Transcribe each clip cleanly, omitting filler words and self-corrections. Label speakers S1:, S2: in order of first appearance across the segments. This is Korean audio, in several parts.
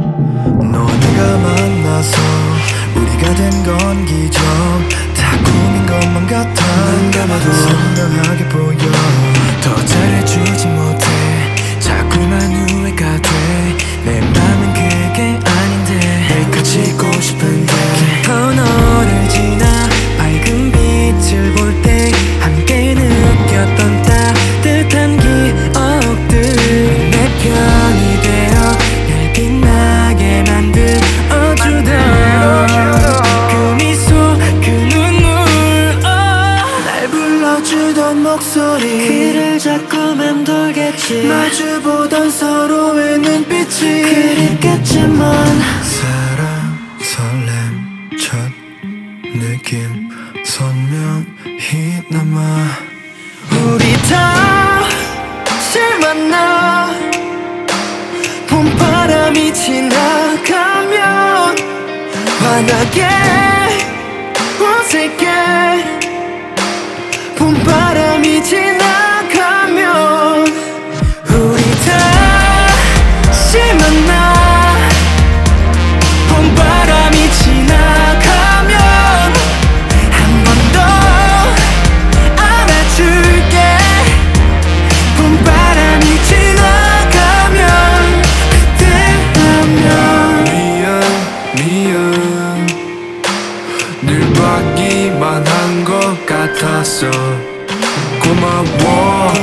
S1: 너와 내가 만나서 우리가 된 건 기적, 다 꿈인 것만 같아. 눈 감아도 선명하게 보여. 더 잘해주지 못해, 자꾸만 후회가 돼. 내 맘은 그게 아닌데 늘 가지고 싶은데. 깊은 너를 지나 밝은 빛을 볼 때 함께 느꼈던 따뜻한 기억들, 내 편이 되어 날 빛나게 만들어주던 그 미소 그 눈물, 날 불러주던 목소리, 귀를 자꾸 맴돌겠지. 마주보던 서로의 눈빛이 그립겠지만 사랑 설렘 첫 느낌 선명히 남아. 우리 다시 만나 봄바람이 지나가면 환하게 어색해. 봄바람이 지나가면 우리 다시 만나 봄바람이 지나가면 한 번 더 안아줄게. 봄바람이 지나가면 그때라면. 미안 늘 받기만 한 것 같았어. 고마워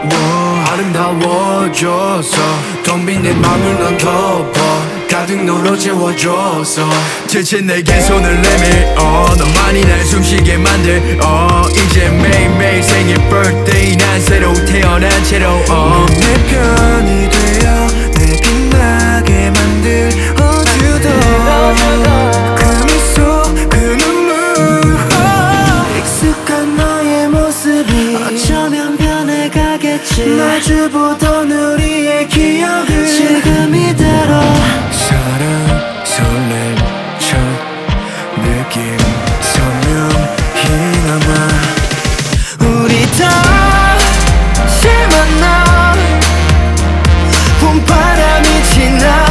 S1: 아름다워져서 텅 빈 내 맘을 넌 덮어 가득 너로 채워줘서 지친 내게 손을 내밀어 너만이 날 숨쉬게 만들어. 이제 매일매일 생일 birthday 난 새로 태어난 채로 내 편이 되어 내 빛나게 만들어주던 그 미소 그 눈물, 익숙한 너의 모습이 어쩌면 변해가겠지. 마주보던 우리의 기억을 지금 이대로 사랑 설렘 첫 느낌 선명히 남아. 우리 다시 만나 봄바람이 지나